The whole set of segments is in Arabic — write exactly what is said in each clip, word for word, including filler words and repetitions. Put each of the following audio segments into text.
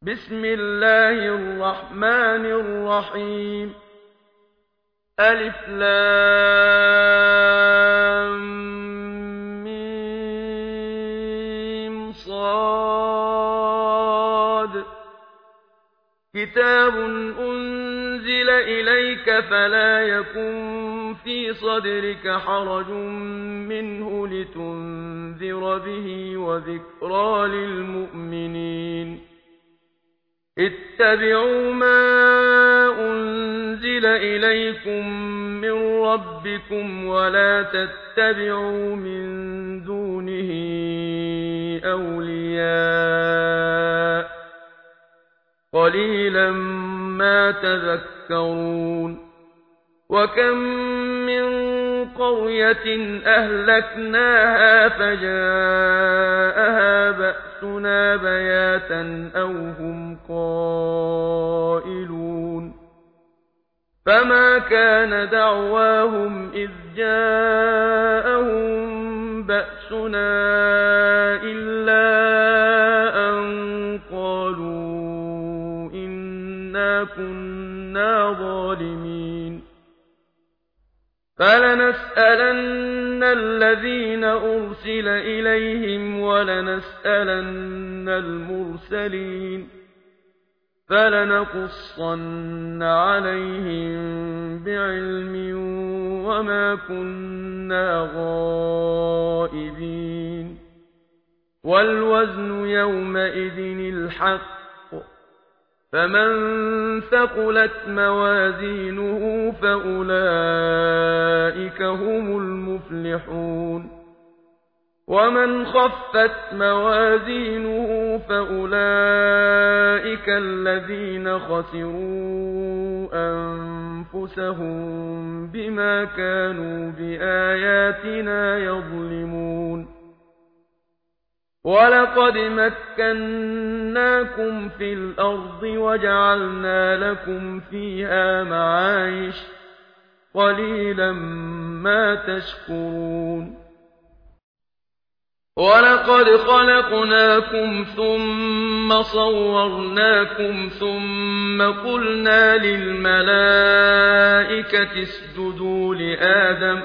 بسم الله الرحمن الرحيم ألف لام ميم صاد كتاب أنزل إليك فلا يكن في صدرك حرج منه لتنذر به وذكرى للمؤمنين اتبعوا ما أنزل إليكم من ربكم ولا تتبعوا من دونه أولياء قليلا ما تذكرون وكم من قرية أهلكناها فجاءها بأسنا بياتا أو هم قائلون فما كان دعواهم إذ جاءهم بأسنا إلا أن قالوا إنا كنا ظالمين فلنسألن الذين أرسل إليهم ولنسألن المرسلين فلنقصن عليهم بعلم وما كنا غائبين والوزن يومئذ الحق فمن ثقلت موازينه فأولئك هم المفلحون ومن خفت موازينه فأولئك الذين خسروا أنفسهم بما كانوا بآياتنا يظلمون ولقد مكناكم في الأرض وجعلنا لكم فيها معايش قليلا ما تشكرون ولقد خلقناكم ثم صورناكم ثم قلنا للملائكة اسجدوا لآدم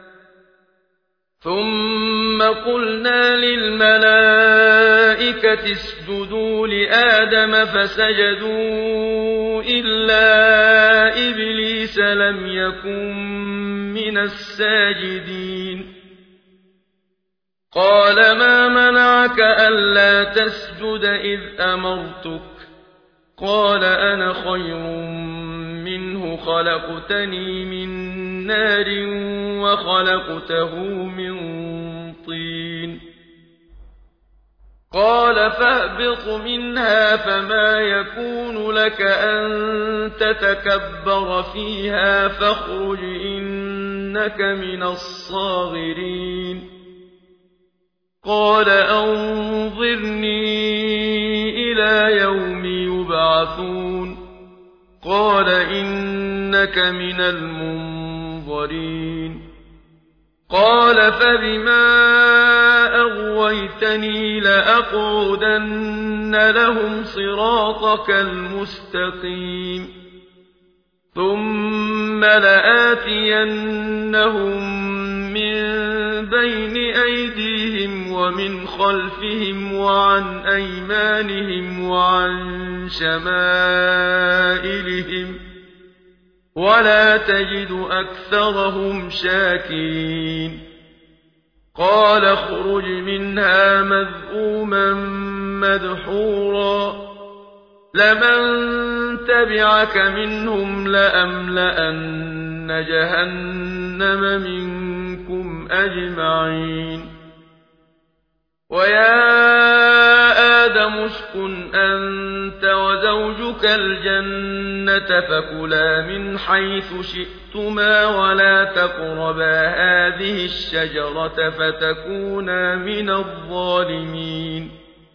ثم قلنا للملائكة اسجدوا لآدم فسجدوا إلا إبليس لم يكن من الساجدين قال ما منعك ألا تسجد إذ أمرتك قال أنا خير منه خلقتني من نار وخلقته من طين قال فاهبط منها فما يكون لك أن تتكبر فيها فاخرج إنك من الصاغرين قال أنظرني إلى يوم يبعثون قال إنك من المنظرين قال فبما أغويتني لأقعدن لهم صراطك المستقيم ثم لآتينهم من بين أيديهم ومن خلفهم وعن أيمانهم وعن شمائلهم ولا تجد أكثرهم شاكرين قال اخرج منها مذءوما مدحورا لمن تبعك منهم لأملأن جهنم منكم أجمعين ويا آدم اسكن أنت وزوجك الجنة فكلا من حيث شئتما ولا تقربا هذه الشجرة فتكونا من الظالمين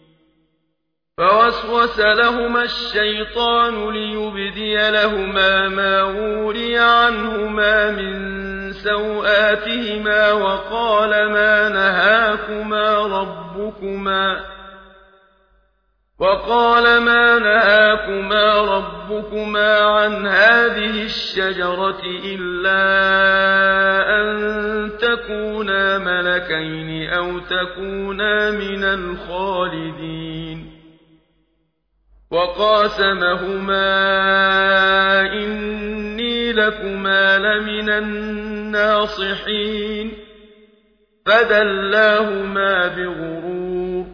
فوسوس لهما الشيطان ليبدي لهما ما وري عنهما من سوآتهما وقال ما نهاكما ربكما وقال ما نهاكما ربكما عن هذه الشجرة إلا أن تكونا ملكين أو تكونا من الخالدين وقاسمهما إني لكما لمن الناصحين فدلاهما بغرور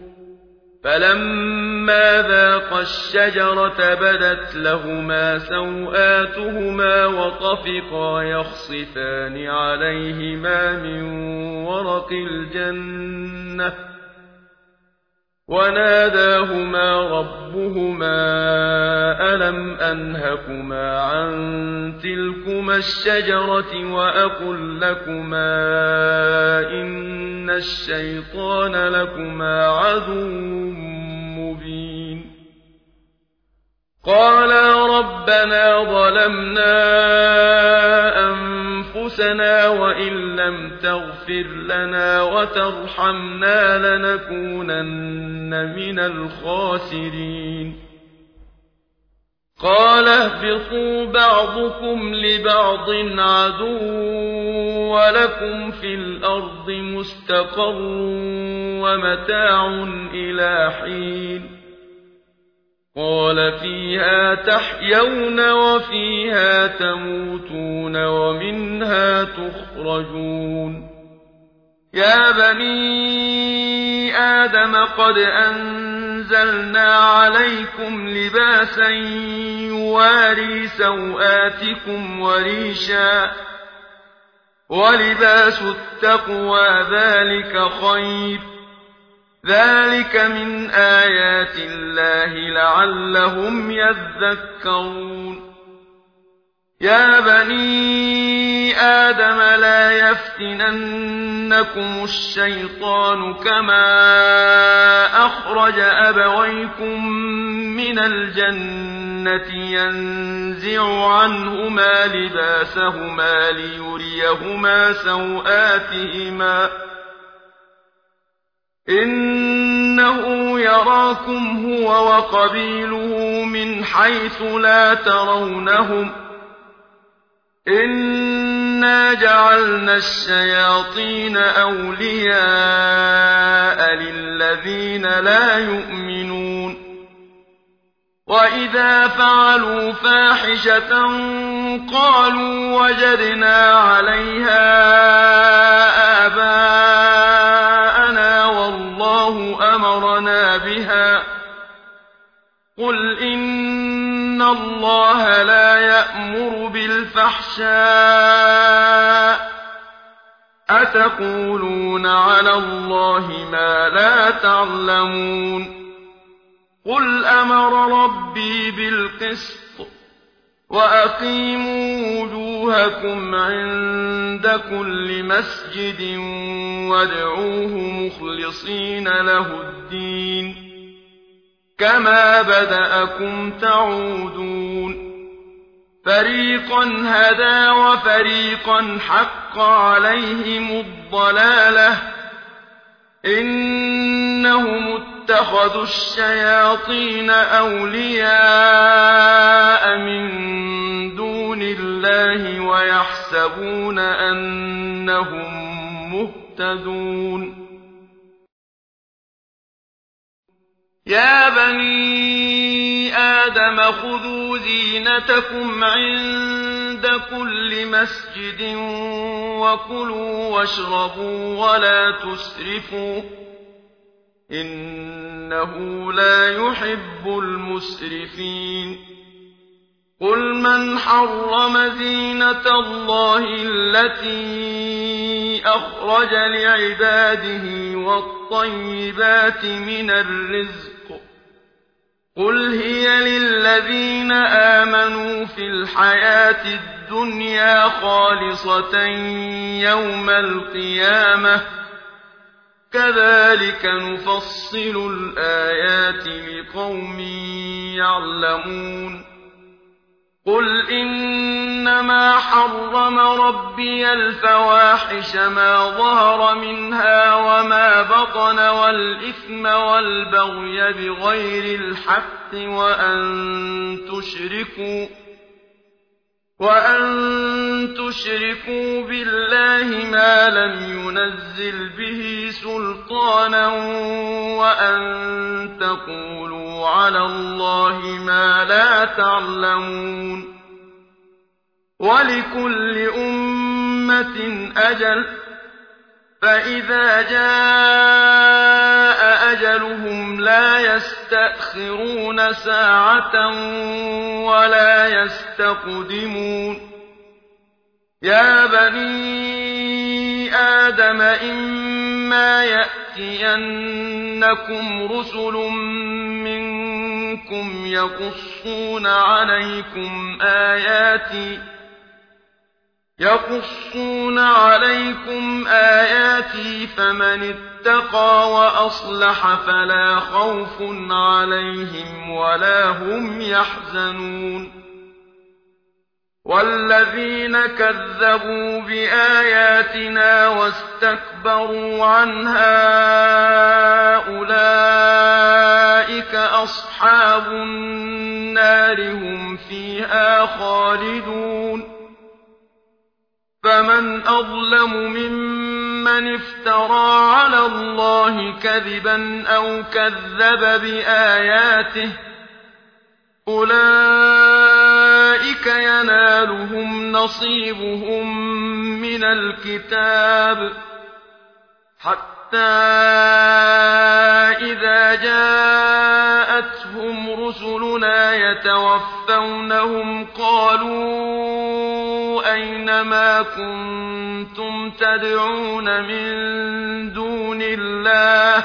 فلما ذاقا الشجرة بدت لهما سوآتهما وطفقا يخصفان عليهما من ورق الجنة وناداهما ربهما ألم أنهكما عن تلكما الشجرة وأقل لكما إن الشيطان لكما عدو مبين قالا ربنا ظلمنا أنفسنا وإن لم تغفر لنا وترحمنا لنكونن من الخاسرين قال اهبطوا بعضكم لبعض عدو ولكم في الأرض مستقر ومتاع إلى حين قال فيها تحيون وفيها تموتون ومنها تخرجون يا بني آدم قد أنزلنا عليكم لباسا يواري سوآتكم وريشا ولباس التقوى ذلك خير ذلك من آيات الله لعلهم يذكرون يا بني آدم لا يفتننكم الشيطان كما أخرج أبويكم من الجنة ينزع عنهما لباسهما ليريهما سوآتهما إنه يراكم هو وقبيله من حيث لا ترونهم إنا جعلنا الشياطين أولياء للذين لا يؤمنون وإذا فعلوا فاحشة قالوا وجدنا عليها آباءنا والله أمرنا بها قل إن الله لا يأمر بالفحشاء أتقولون على الله ما لا تعلمون قل أمر ربي بالقسط وأقيموا وجوهكم عند كل مسجد وادعوه مخلصين له الدين كما بدأكم تعودون فريقا هدى وفريقا حق عليهم الضلالة إنهم اتخذوا الشياطين أولياء من دون الله ويحسبون أنهم مهتدون يا بني آدم خذوا زينتكم عند كل مسجد وكلوا واشربوا ولا تسرفوا إنه لا يحب المسرفين قل من حرم زينة الله التي أخرج لعباده والطيبات من الرزق قل هي للذين آمنوا في الحياة الدنيا خالصة يوم القيامة كذلك نفصل الآيات لقوم يعلمون قل إنما حرم ربي الفواحش ما ظهر منها وما بطن والإثم والبغي بغير الحق وأن تشركوا وأن تشركوا بالله ما لم ينزل به سلطانا وأن تقولوا على الله ما لا تعلمون ولكل أمة أجل فإذا جاء أجلهم لا يستأخرون ساعة ولا يستقدمون يا بني آدم إما يأتينكم رسل منكم يقصون عليكم آياتي يقصون عليكم آياتي فمن اتقى وأصلح فلا خوف عليهم ولا هم يحزنون والذين كذبوا بآياتنا واستكبروا عنها أولئك أصحاب النار هم فيها خالدون فمن أظلم ممن افترى على الله كذبا أو كذب بآياته أولئك ينالهم نصيبهم من الكتاب حتى إذا جاءتهم رسلنا يتوفونهم قالوا أين ما كنتم تدعون من دون الله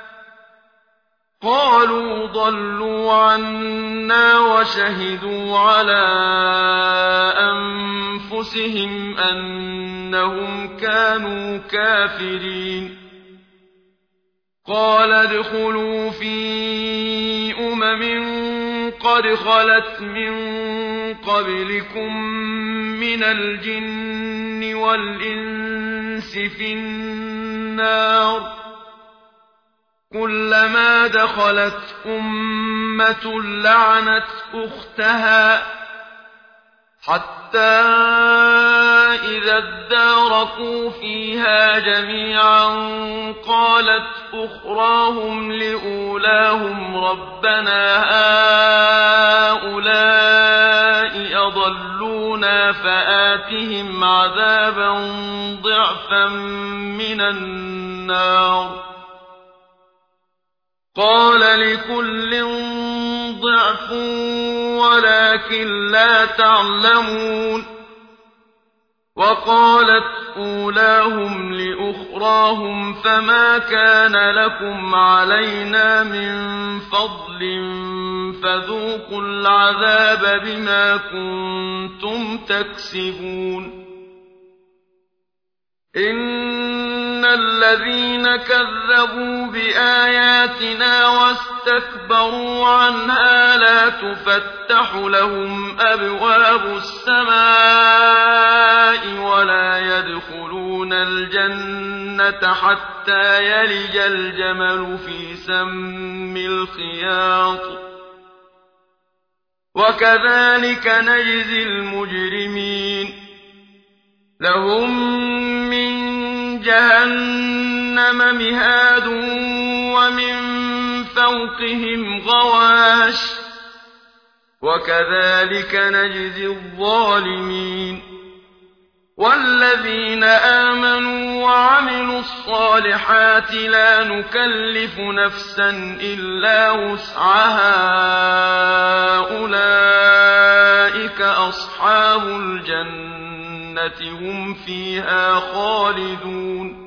قالوا ضلوا عنا وشهدوا على أنفسهم أنهم كانوا كافرين قال ادخلوا في أمم قد خلت من قبلكم من الجن والإنس في النار كلما دخلت أمة لعنت أختها حتى إذا اداركوا فيها جميعا قالت أخراهم لأولاهم ربنا هؤلاء أضلونا فآتهم عذابا ضعفا من النار قال لكل ضعف ولكن لا تعلمون وقالت أولاهم لأخراهم فما كان لكم علينا من فضل فذوقوا العذاب بما كنتم تكسبون إن الذين كذبوا بآياتنا واستكبروا عنها لا تفتح لهم أبواب السماء ولا يدخلون الجنة حتى يلج الجمل في سم الخياط وكذلك نجزي المجرمين لهم من جهنم مهاد ومن فوقهم غواش وكذلك نجزي الظالمين والذين آمنوا وعملوا الصالحات لا نكلف نفسا إلا وسعها أولئك أصحاب الجنة هم فيها خالدون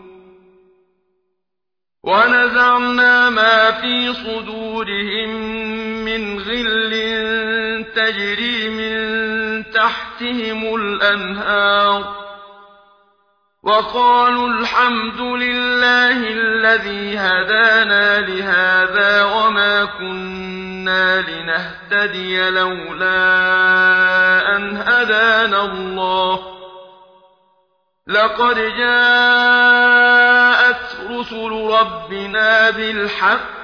ونزعنا ما في صدورهم من غل تجري من تحتهم الأنهار وقالوا الحمد لله الذي هدانا لهذا وما كنا لنهتدي لولا أن هدانا الله لقد جاءت رسل ربنا بالحق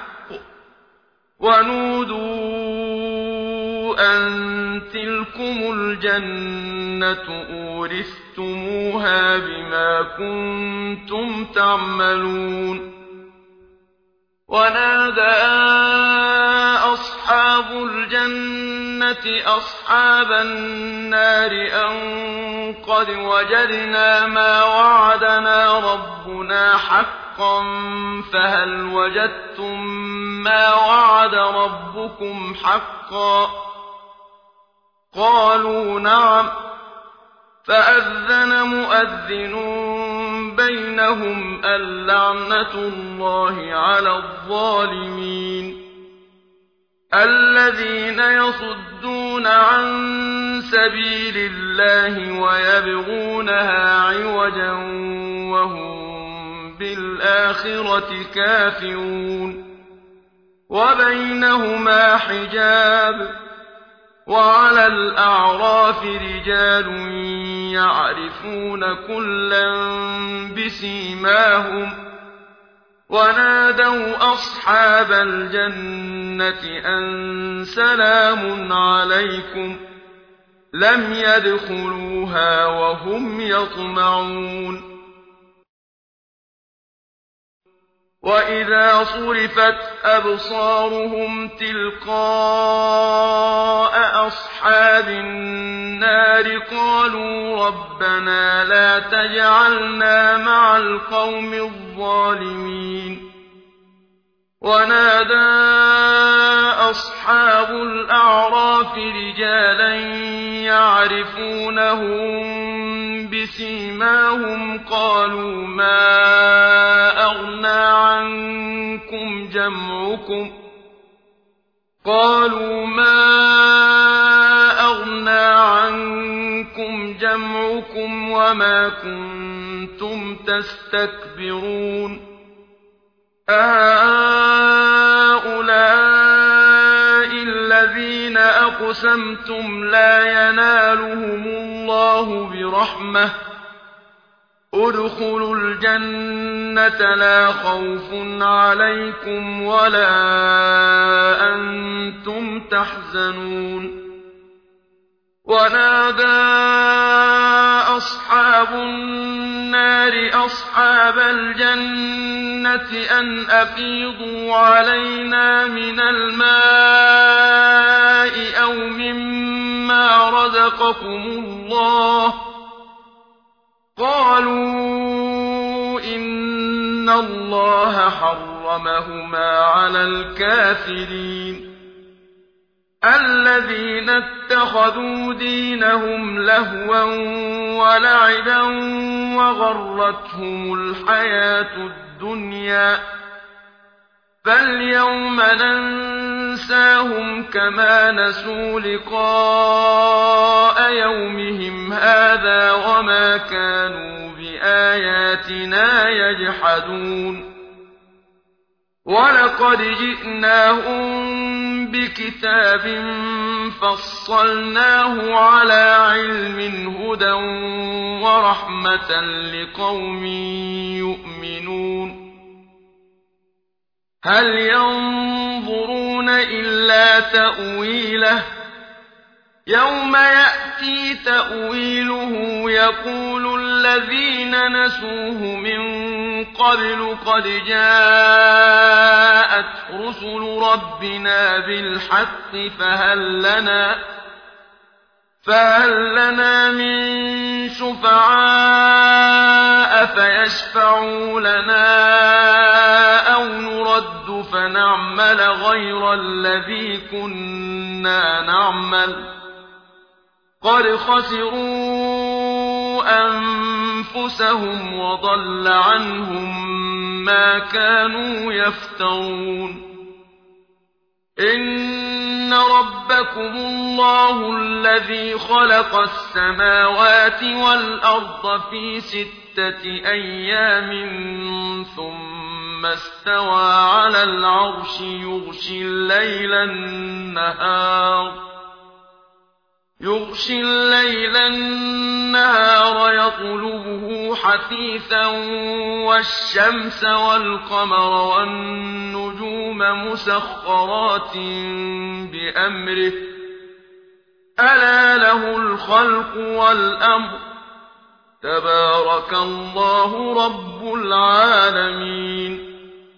ونودوا أن تلكم الجنة أورثتموها بما كنتم تعملون ونادى أصحاب الجنة أصحاب النار أن قد وجدنا ما وعدنا ربنا حقا فهل وجدتم ما وعد ربكم حقا قالوا نعم فأذن مؤذن بينهم اللعنة الله على الظالمين الذين يصدون عن سبيل الله ويبغونها عوجا وهم بالآخرة كافرون وبينهما حجاب وعلى الأعراف رجال يعرفون كلا بسيماهم ونادوا أصحاب الجنة أن سلام عليكم لم يدخلوها وهم يطمعون وإذا صرفت أبصارهم تلقاء أصحاب النار قالوا ربنا لا تجعلنا مع القوم الظالمين ونادى أصحاب الأعراف رجالا يعرفونهم بسيماهم قالوا ما أغنى عنكم جمعكم قالوا ما أغنى عنكم جمعكم وما كنتم تستكبرون أهؤلاء الذين أقسمتم لا ينالهم الله برحمة ادخلوا الجنة لا خوف عليكم ولا أنتم تحزنون ونادى أصحاب النار أصحاب الجنة أن أفيضوا علينا من الماء أو مما رزقكم الله قالوا إن الله حرمهما على الكافرين الذين اتخذوا دينهم لهوا ولعبا وغرتهم الحياة الدنيا فاليوم ننساهم كما نسوا لقاء يومهم هذا وما كانوا بآياتنا يجحدون ولقد جئناهم بكتاب فصلناه على علم هدى ورحمة لقوم يؤمنون هل ينظرون إلا تأويله يوم يأتي تأويله يقول الذين نسوه من قبل قد جاءت رسل ربنا بالحق فهل لنا فهل لنا من شفعاء فيشفعوا لنا أو نرد فنعمل غير الذي كنا نعمل قد خسروا أنفسهم وضل عنهم ما كانوا يفترون إن رب ربكم الله الذي خلق السماوات والأرض في ستة أيام ثم استوى على العرش يغشي الليل النهار يغشي الليل النهار يطلبه حثيثا والشمس والقمر والنجوم مسخرات بأمره ألا له الخلق والأمر تبارك الله رب العالمين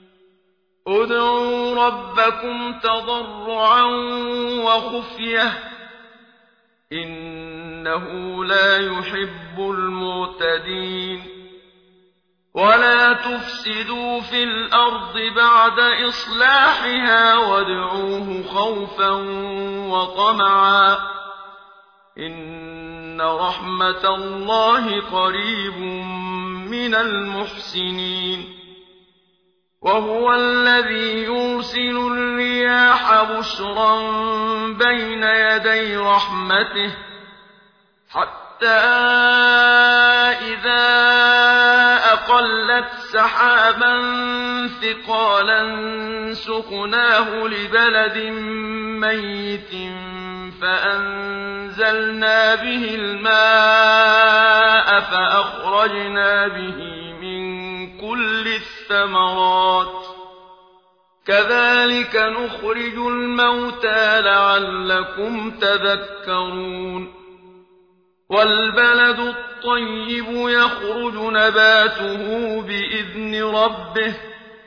ادعوا ربكم تضرعا وخفية إنه لا يحب المعتدين ولا تفسدوا في الأرض بعد إصلاحها وادعوه خوفا وطمعا إن رحمة الله قريب من المحسنين وهو الذي يرسل الرياح بشرا بين يدي رحمته حتى إذا أقلت سحابا ثقالا سقناه لبلد ميت فأنزلنا به الماء فأخرجنا به كل الثمرات كذلك نخرج الموتى لعلكم تذكرون والبلد الطيب يخرج نباته بإذن ربه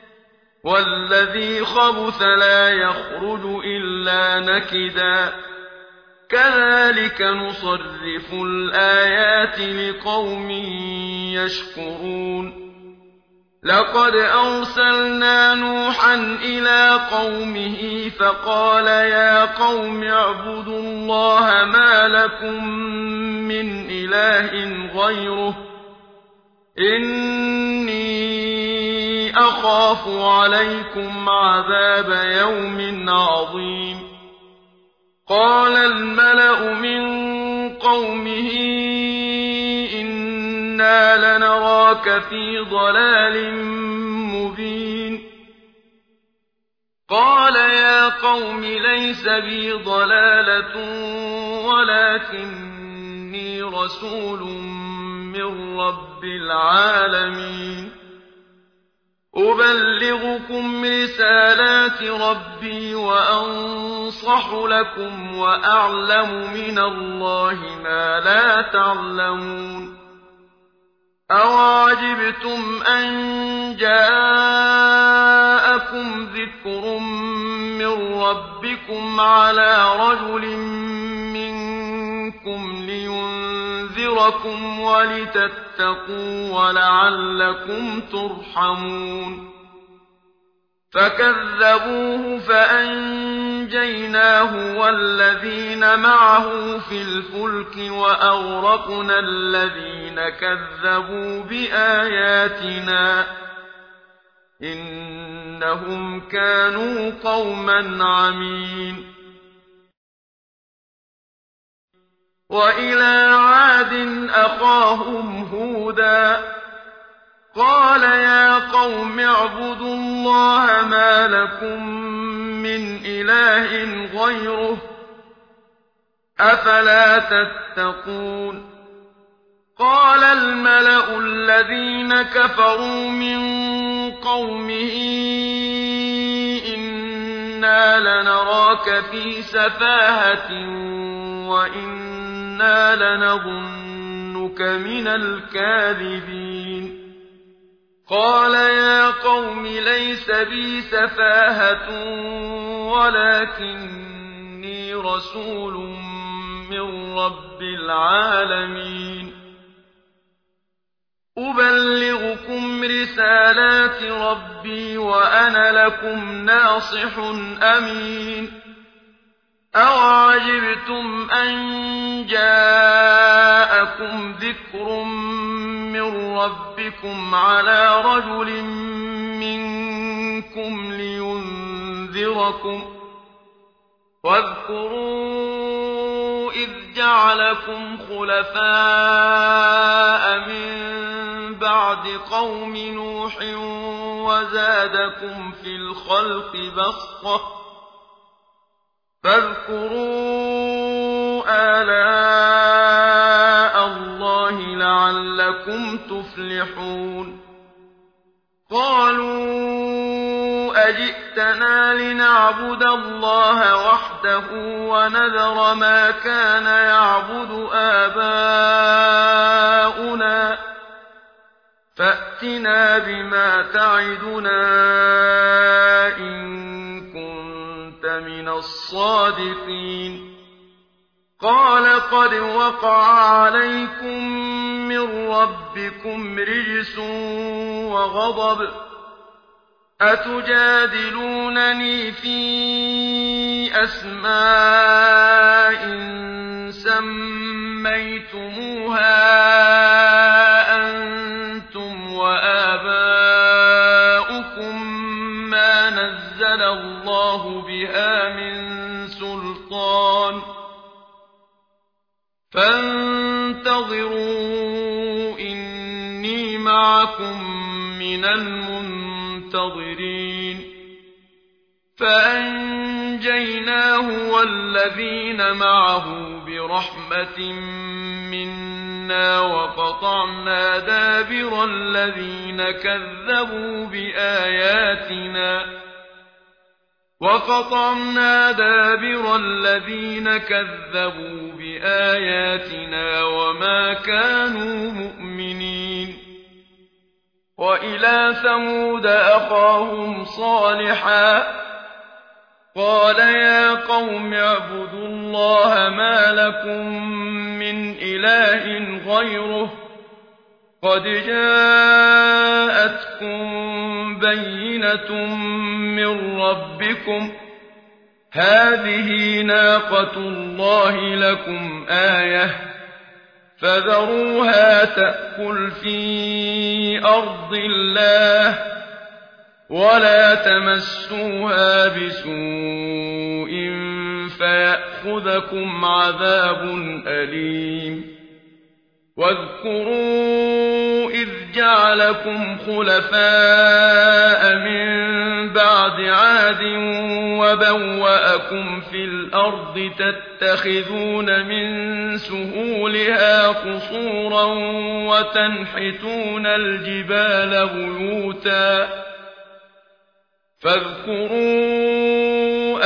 والذي خبث لا يخرج إلا نكدا كذلك نصرف الآيات لقوم يشكرون لقد أرسلنا نوحا إلى قومه فقال يا قوم اعبدوا الله ما لكم من إله غيره إني أخاف عليكم عذاب يوم عظيم قال الملأ من قومه إنا لنراك في ضلال مبين قال يا قوم ليس بي ضلالة ولكني رسول من رب العالمين أبلغكم رسالات ربي وأنصح لكم وأعلم من الله ما لا تعلمون أَوَعَجِبْتُمْ أَن جَاءَكُمْ ذِكْرٌ مِّن رَّبِّكُمْ عَلَىٰ رَجُلٍ مِّنكُمْ لِيُنذِرَكُمْ وَلِتَتَّقُوا وَلَعَلَّكُمْ تُرْحَمُونَ فَكَذَّبُوهُ فَأَنجَيْنَاهُ وَالَّذِينَ معه في الْفُلْكِ وَأَغْرَقْنَا الَّذِينَ كَذَّبُوا بِآيَاتِنَا إِنَّهُمْ كَانُوا قَوْمًا عَمِينَ وَإِلَىٰ عَادٍ أَخَاهُمْ هُودًا قال يا قوم اعبدوا الله ما لكم من إله غيره أفلا تتقون قال الملأ الذين كفروا من قومه إنا لنراك في سفاهة وإنا لنظنك من الكاذبين قال يا قوم ليس بي سفاهة ولكني رسول من رب العالمين أبلغكم رسالات ربي وأنا لكم ناصح أمين أَوَعَجِبْتُمْ أَن جَاءَكُمْ ذِكْرٌ مِّن رَّبِّكُمْ عَلَىٰ رَجُلٍ مِّنكُمْ لِيُنذِرَكُمْ واذكروا إذ جعلكم خلفاء من بعد قوم نوح وزادكم في الخلق بسطة فاذكروا آلاء الله لعلكم تفلحون قالوا أجئتنا لنعبد الله وحده ونذر ما كان يعبد آباؤنا فأتنا بما تعدنا إن كنت من الصادقين قال قد وقع عليكم من ربكم رجس وغضب أتجادلونني في أسماء سميتموها أنتم وآباؤكم ما نزل الله بها من سلطان فانتظروا إني معكم من المنتظرين فأنجيناه والذين معه برحمة منا وقطعنا دابر الذين كذبوا بآياتنا وقطعنا دابر الذين كذبوا بآياتنا وما كانوا مؤمنين وإلى ثمود أخاهم صالحا قال يا قوم اعبدوا الله ما لكم من إله غيره قد جاءتكم بينة من ربكم هذه ناقة الله لكم آية فذروها تأكل في أرض الله ولا تمسوها بسوء فيأخذكم عذاب أليم واذكروا إذ جعلكم خلفاء من بعد عاد وبوأكم في الأرض تتخذون من سهولها قصورا وتنحتون الجبال بيوتا فاذكروا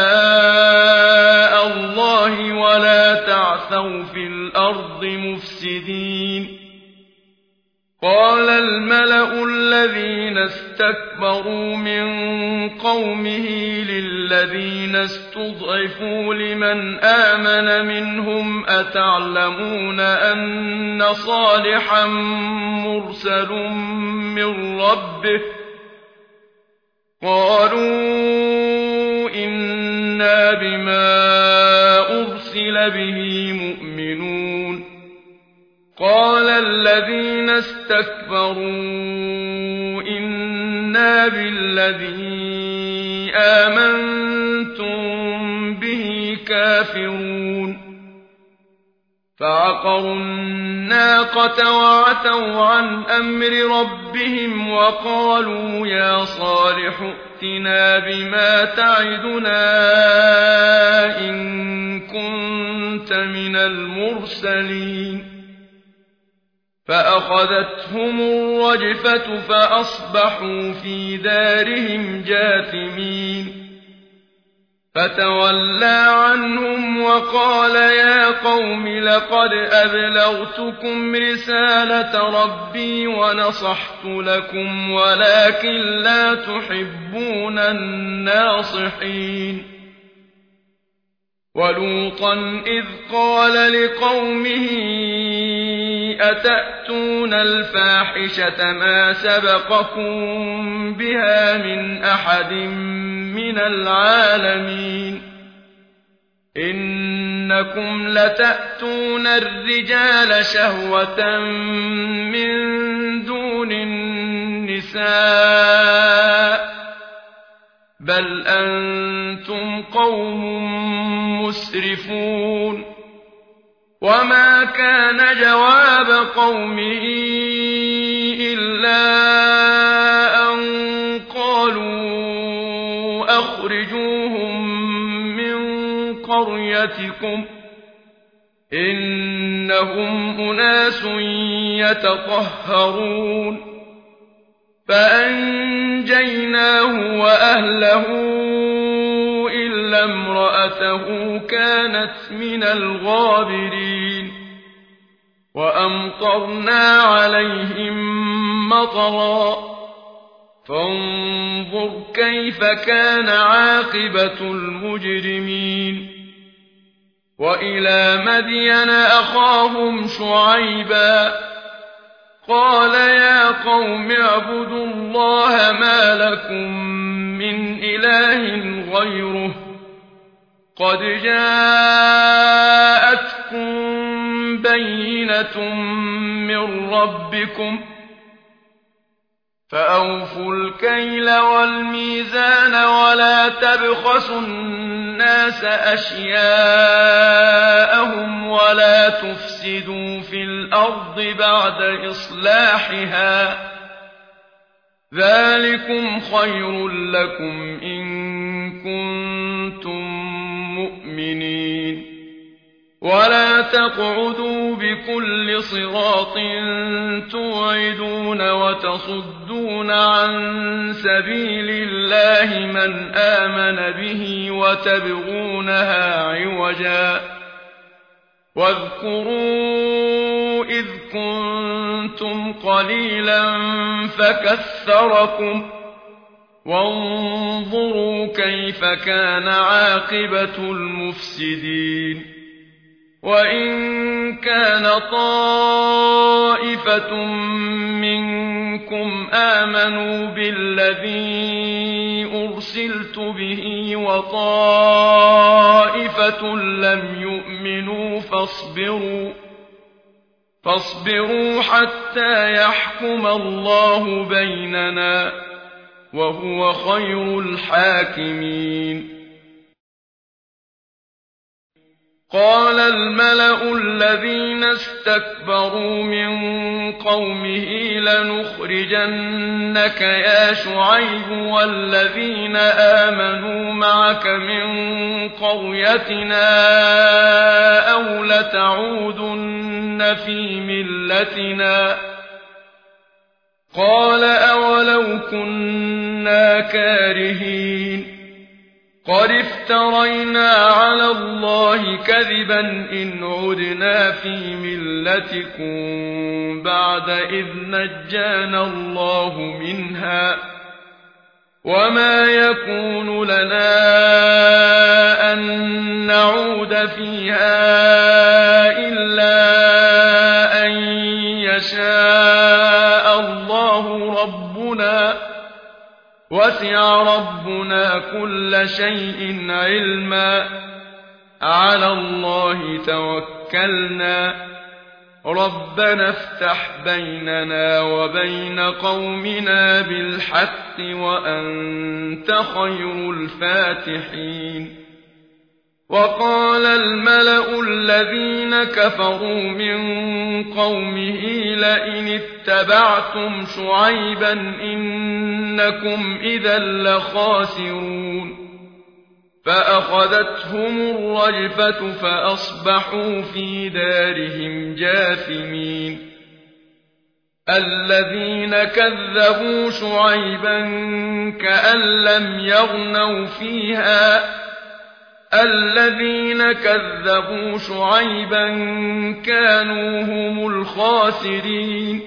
آلاء الله ولا تعثوا في الأرض مفسدين قال الملأ الذين استكبروا من قومه للذين استضعفوا لمن آمن منهم أتعلمون أن صالحا مرسل من ربه قالوا إنا بما أرسل به مؤمنون قال الذين استكبروا إنا بالذي آمنتم به كافرون فعقروا الناقة وعتوا عن أمر ربهم وقالوا يا صالح ائتنا بما تعدنا إن كنت من المرسلين فأخذتهم الرجفة فأصبحوا في دارهم جاثمين فتولى عنهم وقال يا قوم لقد أبلغتكم رسالة ربي ونصحت لكم ولكن لا تحبون الناصحين ولوطا إذ قال لقومه أتأتون الفاحشة ما سبقكم بها من أحد من العالمين إنكم لتأتون الرجال شهوة من دون النساء بل أنتم قوم مسرفون وما كان جواب قومه إلا أن قالوا أخرجوهم من قريتكم إنهم أناس يتطهرون فأنجيناه وأهله إلا امرأته كانت من الغابرين وأمطرنا عليهم مطرا فانظر كيف كان عاقبة المجرمين وإلى مدين أخاهم شعيبا قال يا قوم اعبدوا الله ما لكم من إله غيره قد جاءتكم بينة من ربكم فأوفوا الكيل والميزان ولا تبخسوا الناس أشياءهم ولا تفسدوا في الأرض بعد إصلاحها ذلكم خير لكم إن كنتم مؤمنين ولا تقعدوا بكل صراط توعدون وتصدون عن سبيل الله من آمن به وتبغونها عوجا واذكروا إذ كنتم قليلا فكثركم وانظروا كيف كان عاقبة المفسدين وإن كان طائفة منكم آمنوا بالذي أرسلت به وطائفة لم يؤمنوا فاصبروا فاصبروا حتى يحكم الله بيننا وهو خير الحاكمين قال الملأ الذين استكبروا من قومه لنخرجنك يا شعيب والذين آمنوا معك من قريتنا أو لتعودن في ملتنا قال أولو كنا كارهين قد افترينا على الله كذبا إن عدنا في ملتكم بعد إذ نجانا الله منها وما يكون لنا أن نعود فيها إلا أن يشاء الله ربنا وسع ربنا كل شيء علما على الله توكلنا ربنا افتح بيننا وبين قومنا بالحق وأنت خير الفاتحين وقال الملأ الذين كفروا من قومه لئن اتبعتم شعيبا إنكم إذا لخاسرون فأخذتهم الرجفة فأصبحوا في دارهم جاثمين الذين كذبوا شعيبا كأن لم يغنوا فيها الذين كذبوا شعيبا كانوا هم الخاسرين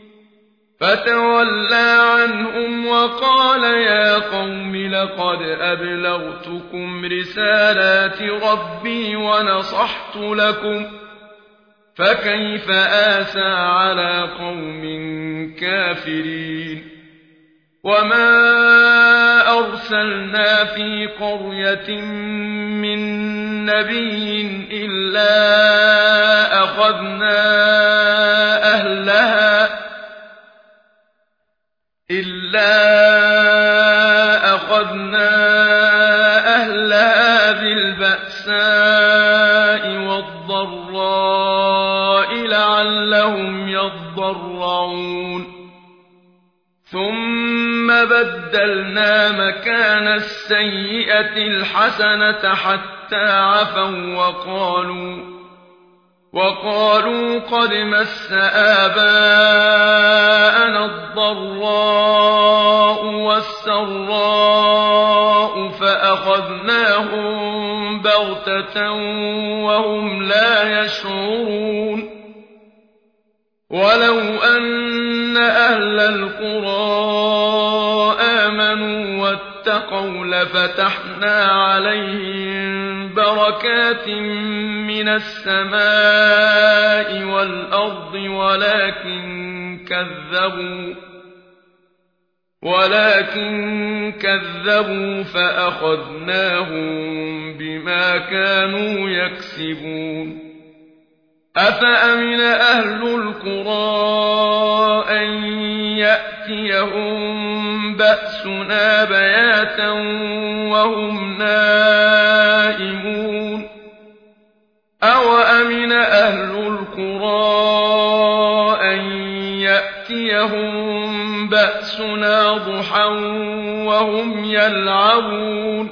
فتولى عنهم وقال يا قوم لقد أبلغتكم رسالات ربي ونصحت لكم فكيف آسى على قوم كافرين وما أرسلنا في قرية من نبي إلا أخذنا أهلها إلا أخذنا البأساء والضراء لعلهم يضرعون ثم بدلنا مكان السيئة الحسنة حتى عفوا وقالوا وقالوا قد مس آباءنا الضراء والسراء فأخذناهم بغتة وهم لا يشعرون ولو أن أهل القرى آمنوا واتقوا لفتحنا عليهم بركات من السماء والأرض ولكن كذبوا ولكن كذبوا فأخذناهم بما كانوا يكسبون أفأمن أهل القرى أن يأتيهم بأسنا بياتا وهم نائمون أوأمن أهل القرى أن يأتيهم بأسنا ضحى وهم يلعبون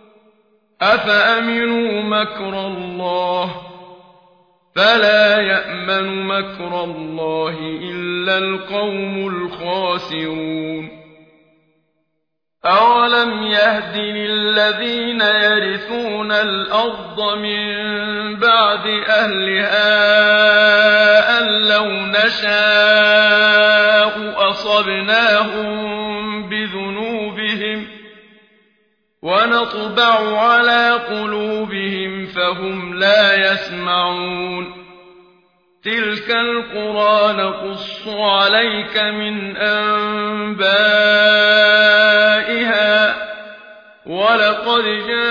أفأمنوا مكر الله فلا يأمن مكر الله إلا القوم الخاسرون أولم يهد للذين يرثون الأرض من بعد أهلها أن لو نشاء أصبناهم بذنوبهم ونطبع على قلوبهم فهم لا يسمعون تلك القرى نقص عليك من أنبائها ولقد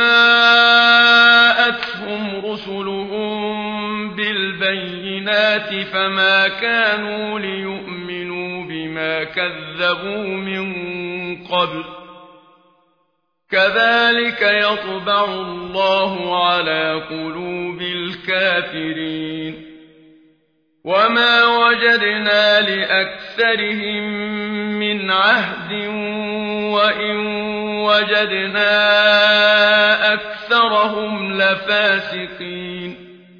جاءتهم رسلهم بالبينات فما كانوا ليؤمنوا بما كذبوا من قبل كذلك يطبع الله على قلوب الكافرين وما وجدنا لأكثرهم من عهد وإن وجدنا أكثرهم لفاسقين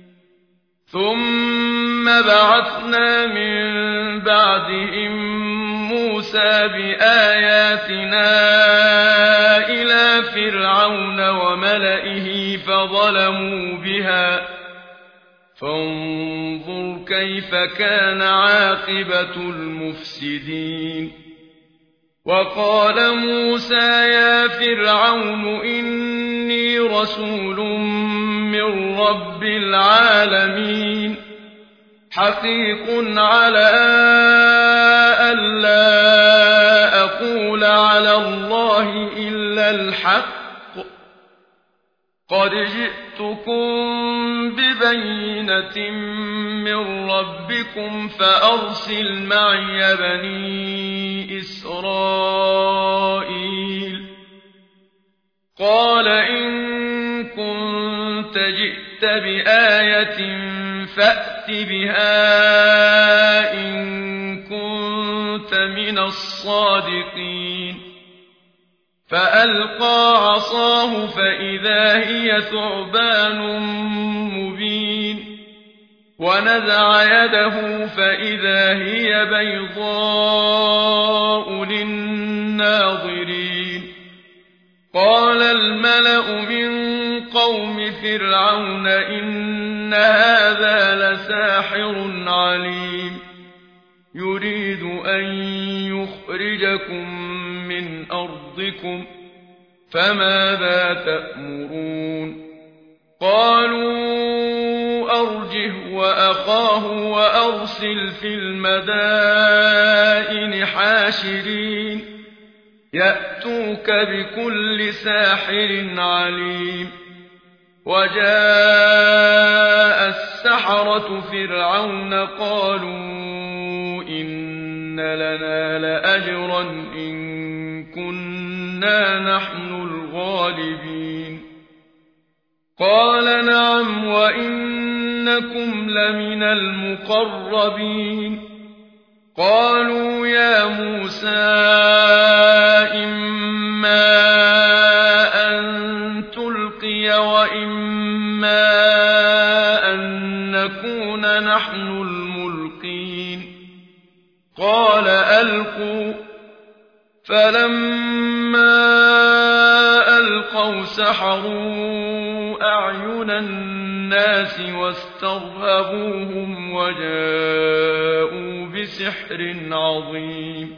ثم بعثنا من بعدهم موسى بآياتنا إلى فرعون وملئه فظلموا بها فانظر كيف كان عاقبة المفسدين وقال موسى يا فرعون إني رسول من رب العالمين حقيق على ألا أقول على الله إلا الحق قد جئتكم ببينة من ربكم فأرسل معي بني إسرائيل قال إن كنت جئت بآية فأت بها إن كنت من الصادقين فألقى عصاه فإذا هي ثعبان مبين ونزع يده فإذا هي بيضاء للناظرين قال الملأ من قوم فرعون إن هذا لساحر عليم يريد أن يخرجكم من أرضكم فماذا تأمرون قالوا أرجه وأخاه وأرسل في المدائن حاشرين يأتوك بكل ساحر عليم وجاء السحرة فرعون قالوا إن لنا لأجرا إن كنا نحن الغالبين قال نعم وإنكم لمن المقربين قالوا يا موسى إما أن تلقي وإما أن نكون نحن الملقين قال ألقوا فلما ألقوا سحروا أعين الناس واسترهبوهم وجاءوا بسحر عظيم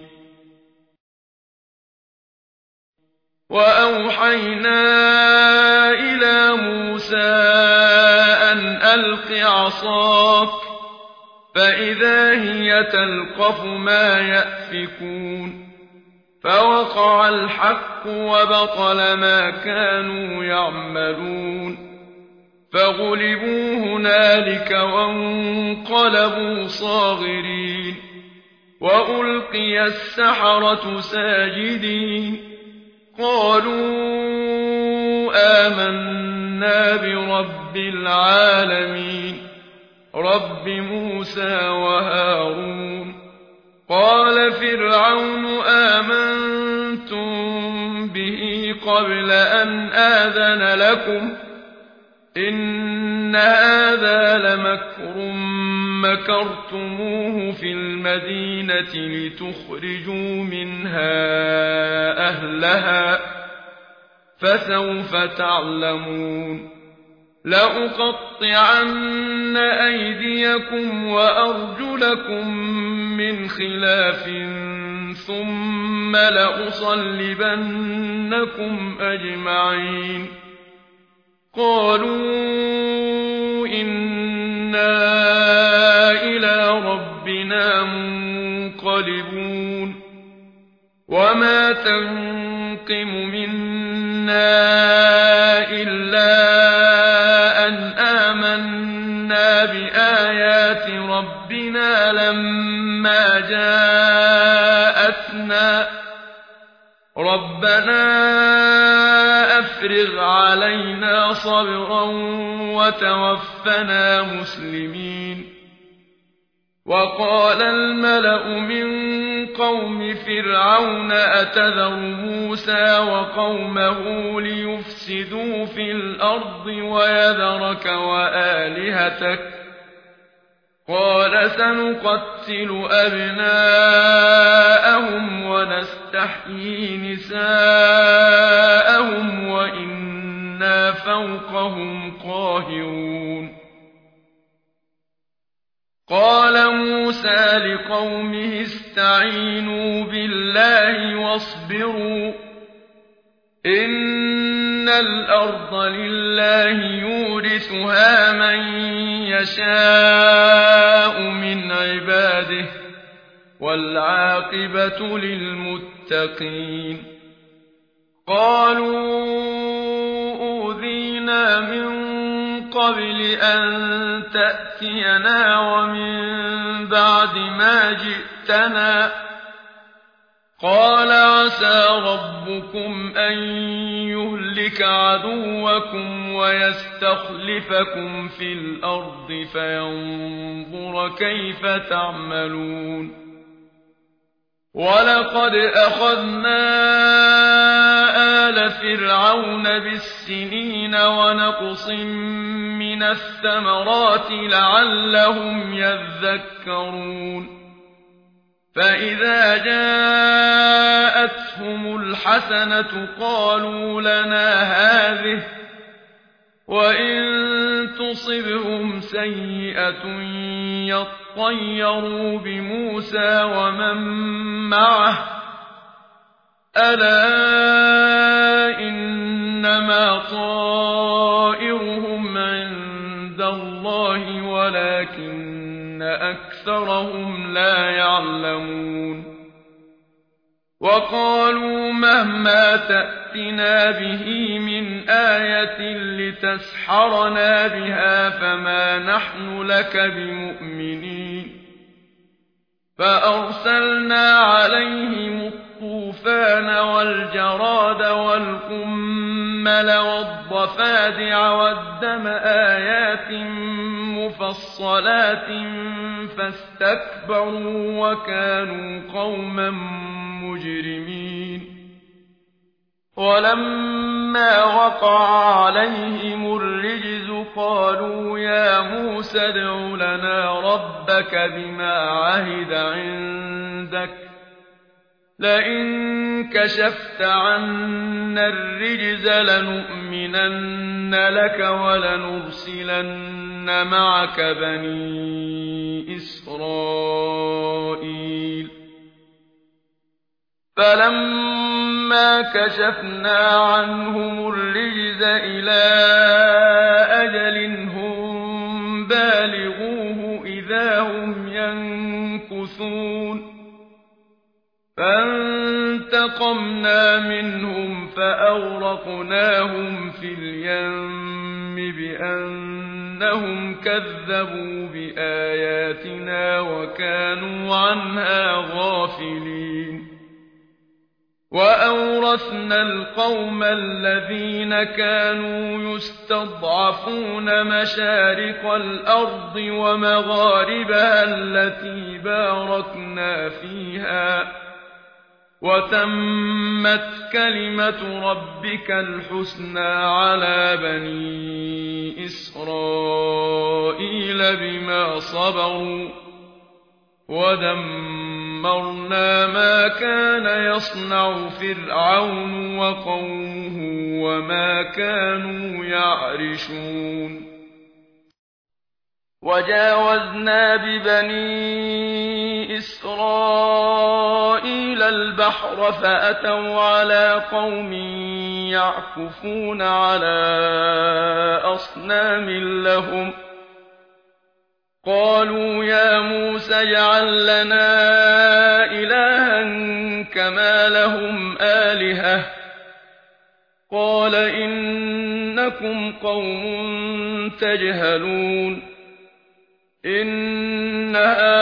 وأوحينا إلى موسى أن ألق عصاك فإذا هي تلقف ما يأفكون فوقع الحق وبطل ما كانوا يعملون فغلبوا هنالك وانقلبوا صاغرين وألقي السحرة ساجدين قالوا آمنا برب العالمين رب موسى وهارون قال فرعون آمنتم به قبل أن آذن لكم إن هذا لمكر مكرتموه في المدينة لتخرجوا منها أهلها فسوف تعلمون لأقطعن أيديكم وأرجلكم من خلاف ثم لأصلبنكم أجمعين قالوا إنا إلى ربنا منقلبون وما تنقم منا إلا أن آمنا بآيات ربنا لما جاءتنا ربنا أفرغ علينا صبرا وتوفنا مسلمين وقال الملأ من قوم فرعون أتذر موسى وقومه ليفسدوا في الأرض ويذرك وآلهتك قال سنقتل أبناءهم ونستحيي نساءهم وإنا فوقهم قاهرون قال موسى لقومه استعينوا بالله واصبروا إن الأرض لله يورثها من يشاء من عباده والعاقبة للمتقين قالوا أوذينا من قبل أن تأتينا ومن بعد ما جئتنا قال عسى ربكم أن يهلك عدوكم ويستخلفكم في الأرض فينظر كيف تعملون ولقد أخذنا آل فرعون بالسنين ونقص من الثمرات لعلهم يذكرون فإذا جاءتهم الحسنة قالوا لنا هذه وإن تصبهم سيئة يطيروا بموسى ومن معه ألا إنما طائرهم عند الله ولكن أكثرهم لا يعلمون وقالوا مهما تأتنا به من آية لتسحرنا بها فما نحن لك بمؤمنين فأرسلنا عليهم الطوفان والجراد والقمل والنمل والضفادع والدم آيات مفصلات فاستكبروا وكانوا قوما مجرمين ولما وقع عليهم الرجز قالوا يا موسى ادع لنا ربك بما عهد عندك لئن كشفت عنا الرجز لنؤمنن لك ولنرسلن معك بني إسرائيل فلما كشفنا عنهم الرجز إلى أجل هم بالغوه إذا هم ينكثون فانتقمنا منهم فأغرقناهم في اليم بأنهم كذبوا بآياتنا وكانوا عنها غافلين وأورثنا القوم الذين كانوا يستضعفون مشارق الأرض ومغاربها التي باركنا فيها وتمت كلمة ربك الحسنى على بني إسرائيل بما صبروا ودمرنا ما كان يصنع فرعون وقومه وما كانوا يعرشون وجاوزنا ببني إسرائيل البحر فأتوا على قوم يعكفون على أصنام لهم قالوا يا موسى اجعل لنا إلها كما لهم آلهة قال إنكم قوم تجهلون إن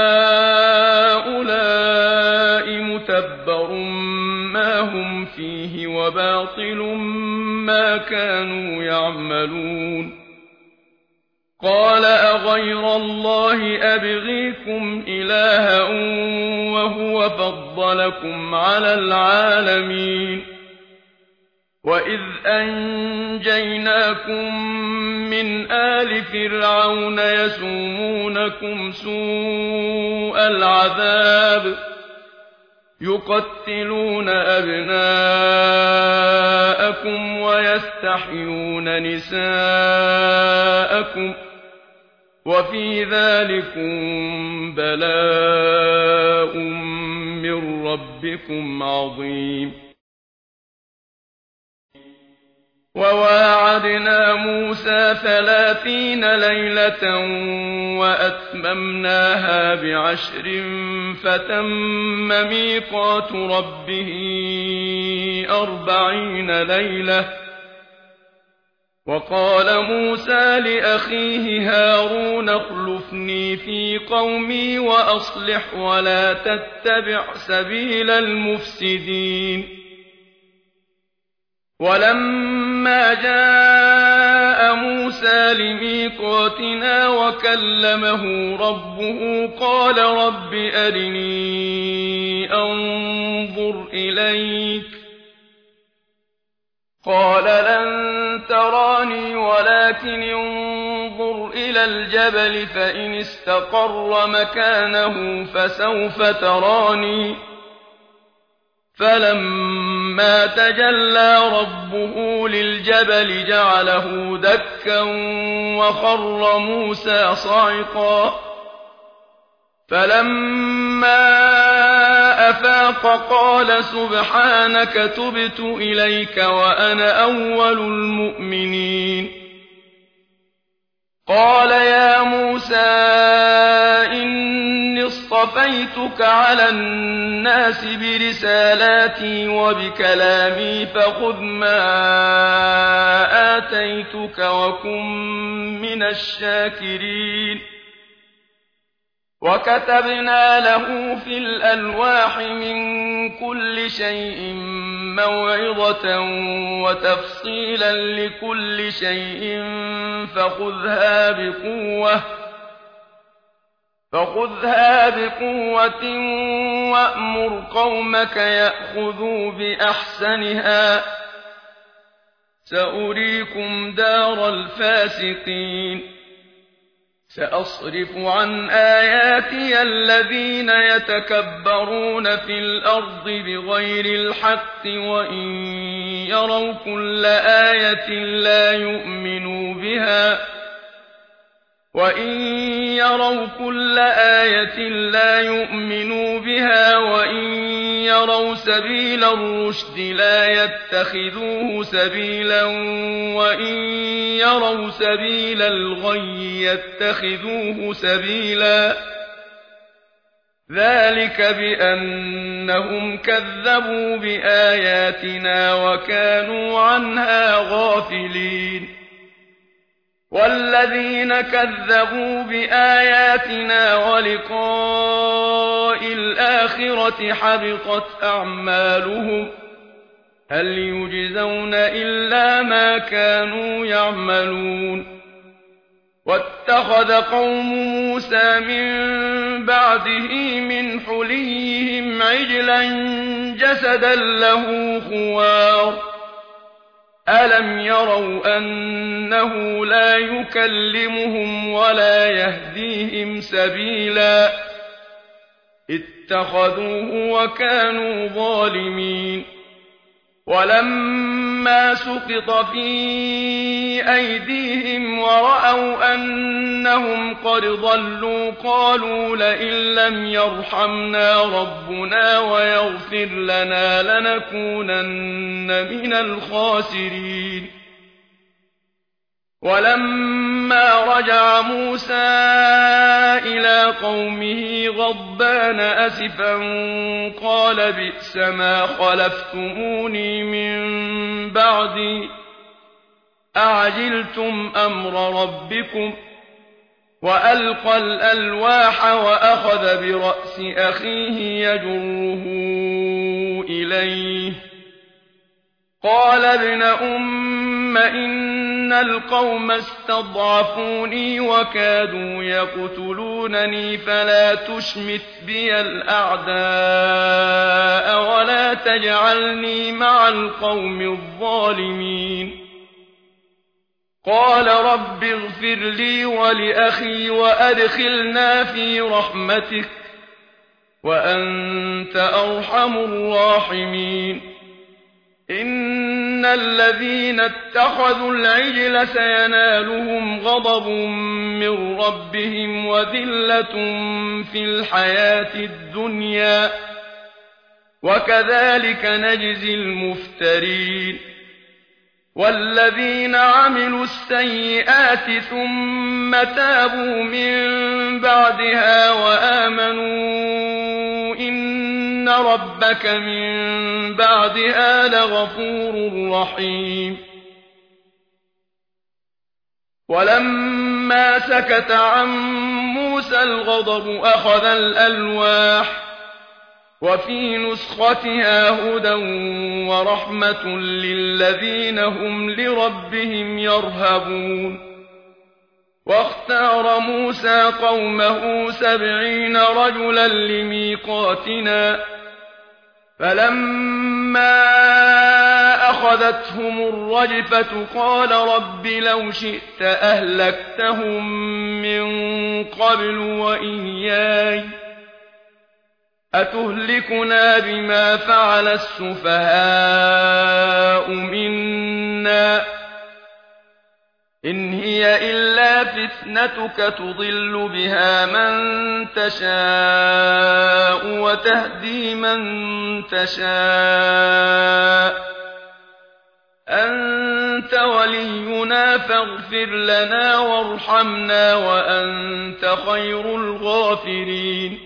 هؤلاء متبر ما هم فيه وباطل ما كانوا يعملون قال أغير الله أبغيكم إلها وهو فضلكم على العالمين وإذ أنجيناكم من آل فرعون يسومونكم سوء العذاب يقتلون أبناءكم ويستحيون نساءكم وفي ذلكم بلاء من ربكم عظيم وواعدنا موسى ثلاثين ليلة وأتممناها بعشر فتم ميقات ربه أربعين ليلة وقال موسى لأخيه هارون اخلفني في قومي وأصلح ولا تتبع سبيل المفسدين ولما جاء موسى لميقاتنا وكلمه ربه قال رب أرني أنظر إليك قال لن تراني ولكن انظر إلى الجبل فإن استقر مكانه فسوف تراني فلما تجلى ربه للجبل جعله دكا وخر موسى صعقا فلما أفاق قال سبحانك تبت إليك وأنا أول المؤمنين قال يا موسى إني اصطفيتك على الناس برسالاتي وبكلامي فخذ ما آتيتك وكن من الشاكرين وكتبنا له في الألواح من كل شيء موعظة وتفصيلا لكل شيء فخذها بقوة فخذها بقوة وأمر قومك يأخذوا بأحسنها سأريكم دار الفاسقين سأصرف عن آياتي الذين يتكبرون في الأرض بغير الحق وإن يروا كل آية لا يؤمنوا بها وإن يروا كل آية لا يؤمنوا بها وإن يروا سبيل الرشد لا يتخذوه سبيلا وإن يروا سبيل الغي يتخذوه سبيلا ذلك بأنهم كذبوا بآياتنا وكانوا عنها غافلين والذين كذبوا بآياتنا ولقاء الآخرة حبطت أعمالهم هل يجزون إلا ما كانوا يعملون واتخذ قوم موسى من بعده من حليهم عجلا جسدا له خوار ألم يروا أنه لا يكلمهم ولا يهديهم سبيلا اتخذوه وكانوا ظالمين ولما سقط في أيديهم ورأوا أنهم قد ضلوا قالوا لئن لم يرحمنا ربنا ويغفر لنا لنكونن من الخاسرين ولما رجع موسى إلى قومه غضبان أسفا قال بئس ما خلفتموني من بعدي أعجلتم أمر ربكم وألقى الألواح وأخذ برأس أخيه يجره إليه قال ابن أم إن القوم استضعفوني وكادوا يقتلونني فلا تشمت بي الأعداء ولا تجعلني مع القوم الظالمين قال رب اغفر لي ولأخي وأدخلنا في رحمتك وأنت أرحم الراحمين إن الذين اتخذوا العجل سينالهم غضب من ربهم وذلة في الحياة الدنيا وكذلك نجزي المفترين والذين عملوا السيئات ثم تابوا من بعدها وآمنوا إن ربك من بعدها لغفور رحيم ولما سكت عن موسى الغضب أخذ الألواح وفي نسختها هدى ورحمة للذين هم لربهم يرهبون واختار موسى قومه سبعين رجلا لميقاتنا فلما أخذتهم الرجفة قال رب لو شئت أهلكتهم من قبل وإياي أتهلكنا بما فعل السفهاء منا إن هي إلا فتنتك تضل بها من تشاء وتهدي من تشاء أنت ولينا فاغفر لنا وارحمنا وأنت خير الغافرين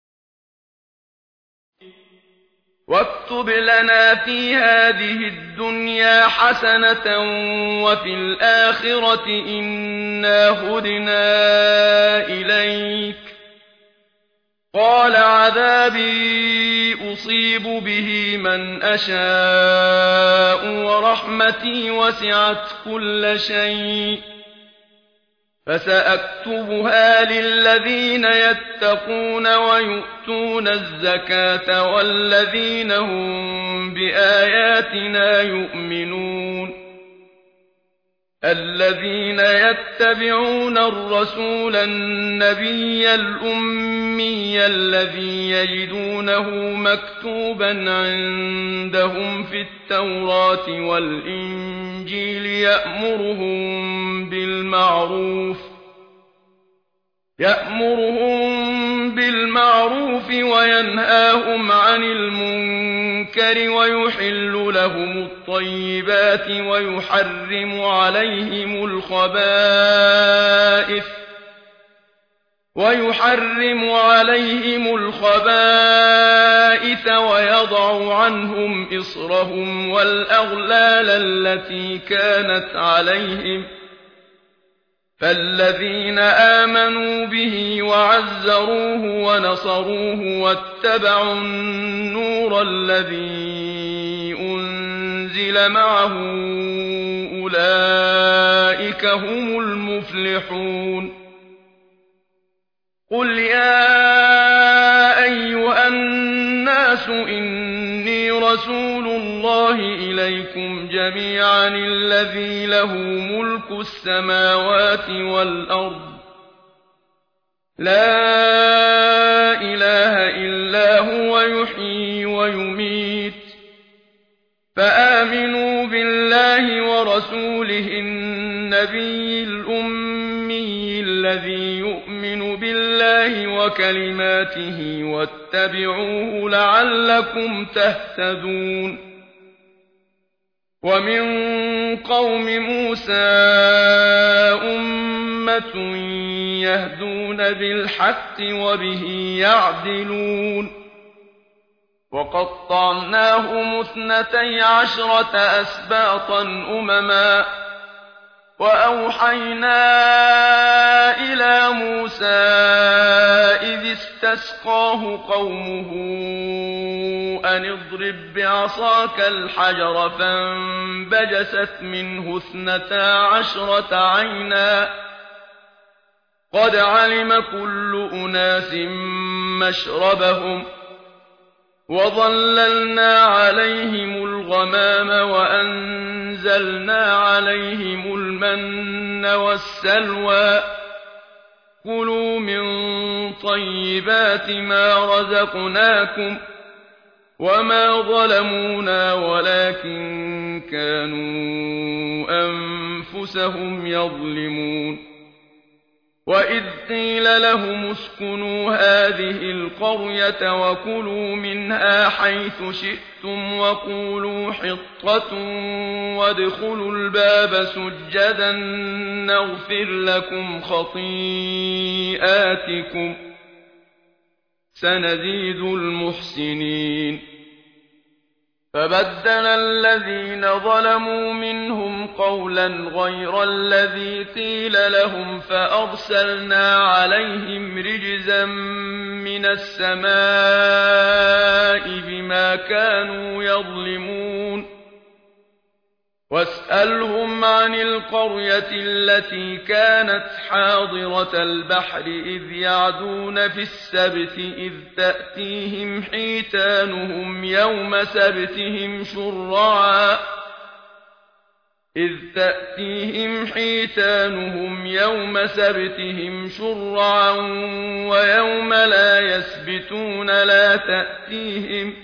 واكتب لنا في هذه الدنيا حسنة وفي الآخرة إنا هدنا إليك قال عذابي أصيب به من أشاء ورحمتي وسعت كل شيء فسأكتبها للذين يتقون ويؤتون الزكاة والذين هم بآياتنا يؤمنون الذين يتبعون الرسول النبي الأمي الذي يجدونه مكتوبا عندهم في التوراة والإنجيل يأمرهم بالمعروف يأمرهم بالمعروف وينهاهم عن المنكر ويحل لهم الطيبات ويحرم عليهم الخبائث ويحرم عليهم الخبائث ويضع عنهم إصرهم والأغلال التي كانت عليهم فالذين آمنوا به وعزروه ونصروه واتبعوا النور الذي أنزل معه أولئك هم المفلحون قل يا أيها الناس إني رسول الله إليكم جميعا الذي له ملك السماوات والأرض لا إله إلا هو يحيي ويميت فآمنوا بالله ورسوله النبي الأمي الذي يؤمن بالله وكلماته واتبعوه لعلكم تهتدون ومن قوم موسى أمة يهدون بالحق وبه يعدلون وقطعناهم اثنتي عشرة أسباطا أمما وأوحينا إلى موسى إذ استسقاه قومه أن اضرب بعصاك الحجر فانبجست منه اثنتا عشرة عينا قد علم كل أناس مشربهم وظللنا عليهم الغمام وأنزلنا عليهم المن والسلوى كلوا من طيبات ما رزقناكم وما ظلمونا ولكن كانوا أنفسهم يظلمون وإذ قيل لهم اسكنوا هذه القرية وكلوا منها حيث شئتم وقولوا حطة وادخلوا الباب سجدا نغفر لكم خطيئاتكم سنزيد المحسنين فبدل الذين ظلموا منهم قولا غير الذي قيل لهم فأرسلنا عليهم رجزا من السماء بما كانوا يظلمون واسألهم عن القرية التي كانت حاضرة البحر إذ يعدون في السبت إذ تأتيهم حيتانهم يوم سبتهم شرعا إذ تأتيهم حيتانهم يوم سبتهم شرعا ويوم لا يسبتون لا تأتيهم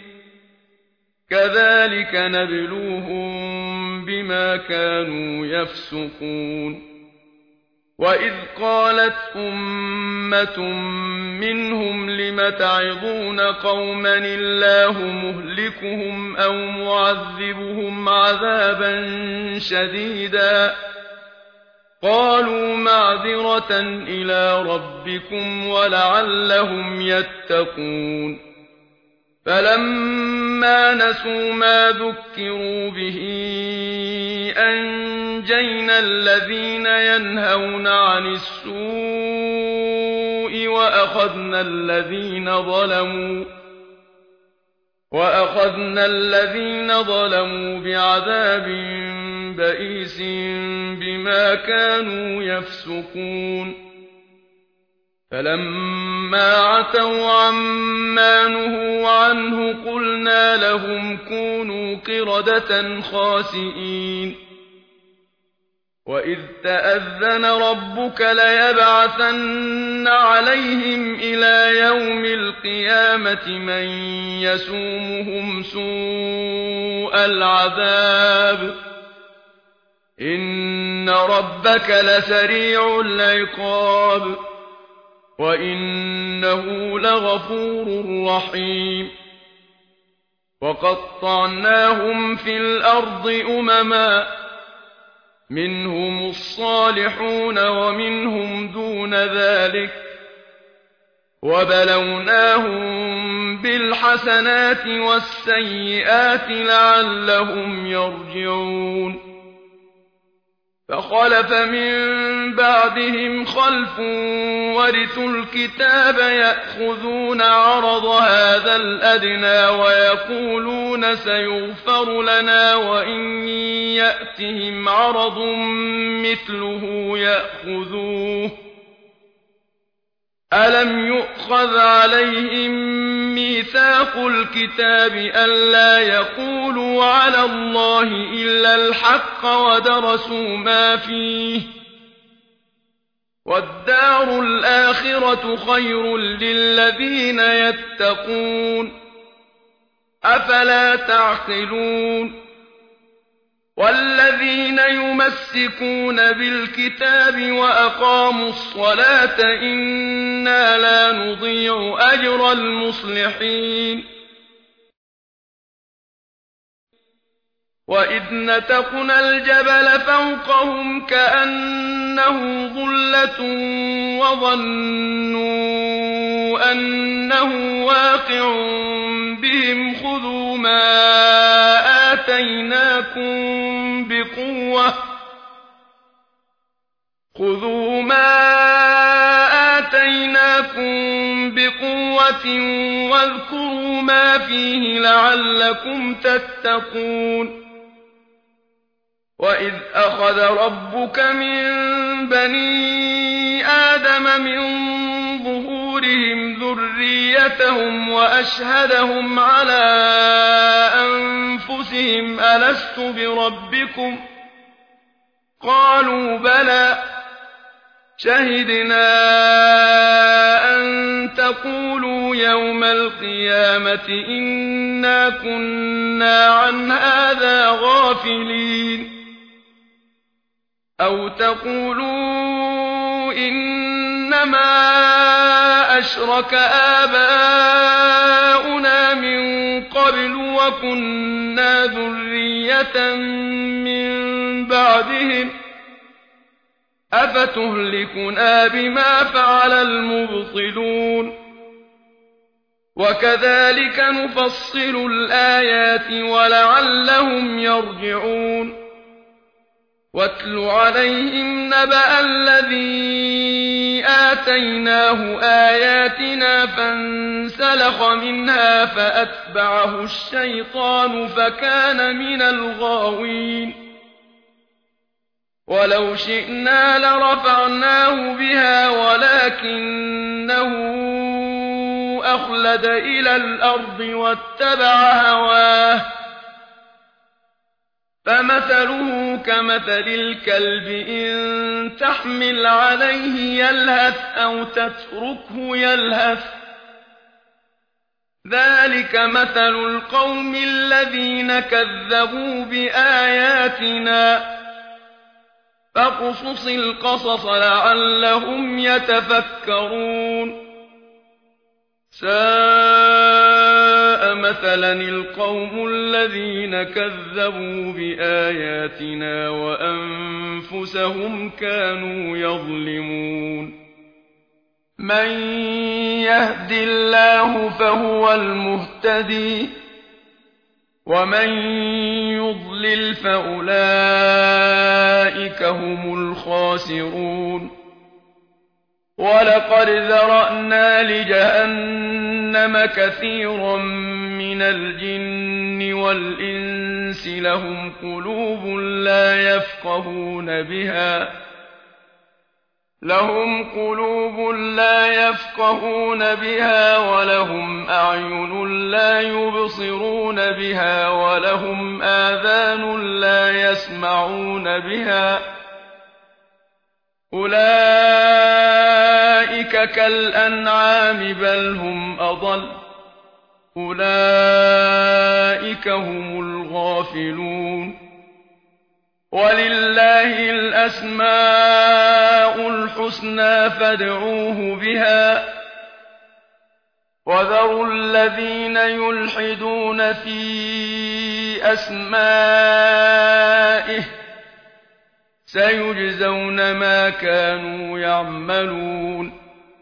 كذلك نبلوهم بما كانوا يفسقون وإذ قالت أمة منهم لم تعظون قوما الله مهلكهم أو معذبهم عذابا شديدا قالوا معذرة إلى ربكم ولعلهم يتقون فلما نسوا ما ذكروا به أنجينا الذين ينهون عن السوء وأخذنا وأخذنا الذين ظلموا وأخذنا الذين ظلموا بعذاب بئيس بما كانوا يفسقون فلما عتوا عما نهوا عنه قلنا لهم كونوا قردة خاسئين وإذ تأذن ربك ليبعثن عليهم إلى يوم القيامة من يسومهم سوء العذاب إن ربك لسريع العقاب وإنه لغفور رحيم وقطعناهم في الأرض أمما منهم الصالحون ومنهم دون ذلك وبلوناهم بالحسنات والسيئات لعلهم يرجعون فخلف من بعدهم خلف ورثوا الكتاب يأخذون عرض هذا الأدنى ويقولون سيغفر لنا وإن يأتهم عرض مثله يأخذوه ألم يؤخذ عليهم ميثاق الكتاب ألا يقولوا على الله إلا الحق ودرسوا ما فيه والدار الآخرة خير للذين يتقون أفلا تعقلون والذين يمسكون بالكتاب وأقاموا الصلاة إنا لا نضيع أجر المصلحين وإذ نتقنا الجبل فوقهم كأنه ظلة وظنوا أنه واقع بهم خذوا ما آتيناكم بقوة خذوا ما آتيناكم بقوة واذكروا ما فيه لعلكم تتقون وإذ أخذ ربك من بني آدم من ظهورهم ذريتهم وأشهدهم على أنفسهم ألست بربكم قالوا بلى شهدنا أن تقولوا يوم القيامة إنا كنا عن هذا غافلين أو تقولوا إنما أشرك آباؤنا من قبل وكنا ذرية من بعدهم أفتهلكنا بما فعل المبطلون وكذلك نفصل الآيات ولعلهم يرجعون واتل عليهم نبأ الذي آتيناه آياتنا فانسلخ منها فأتبعه الشيطان فكان من الغاوين ولو شئنا لرفعناه بها ولكنه أخلد إلى الأرض واتبع هواه فمثله كمثل الكلب إن تحمل عليه يلهث أو تتركه يلهث ذلك مثل القوم الذين كذبوا بآياتنا فاقصص القصص لعلهم يتفكرون ساء مثلا القوم الذين كذبوا بآياتنا وأنفسهم كانوا يظلمون من يهد الله فهو المهتدي ومن يضلل فأولئك هم الخاسرون وَلَقَدْ ذَرَأْنَا لِجَهَنَّمَ كَثِيرًا مِنَ الْجِنِّ وَالْإِنسِ لَهُمْ قُلُوبٌ لَّا يَفْقَهُونَ بِهَا لهم قلوب لا يفقهون بها ولهم أعين لا يبصرون بها ولهم آذان لا يسمعون بها أولئك كالأنعام بل هم أضل أولئك هم الغافلون ولله الأسماء الحسنى فادعوه بها وذروا الذين يلحدون في أسمائه سيجزون ما كانوا يعملون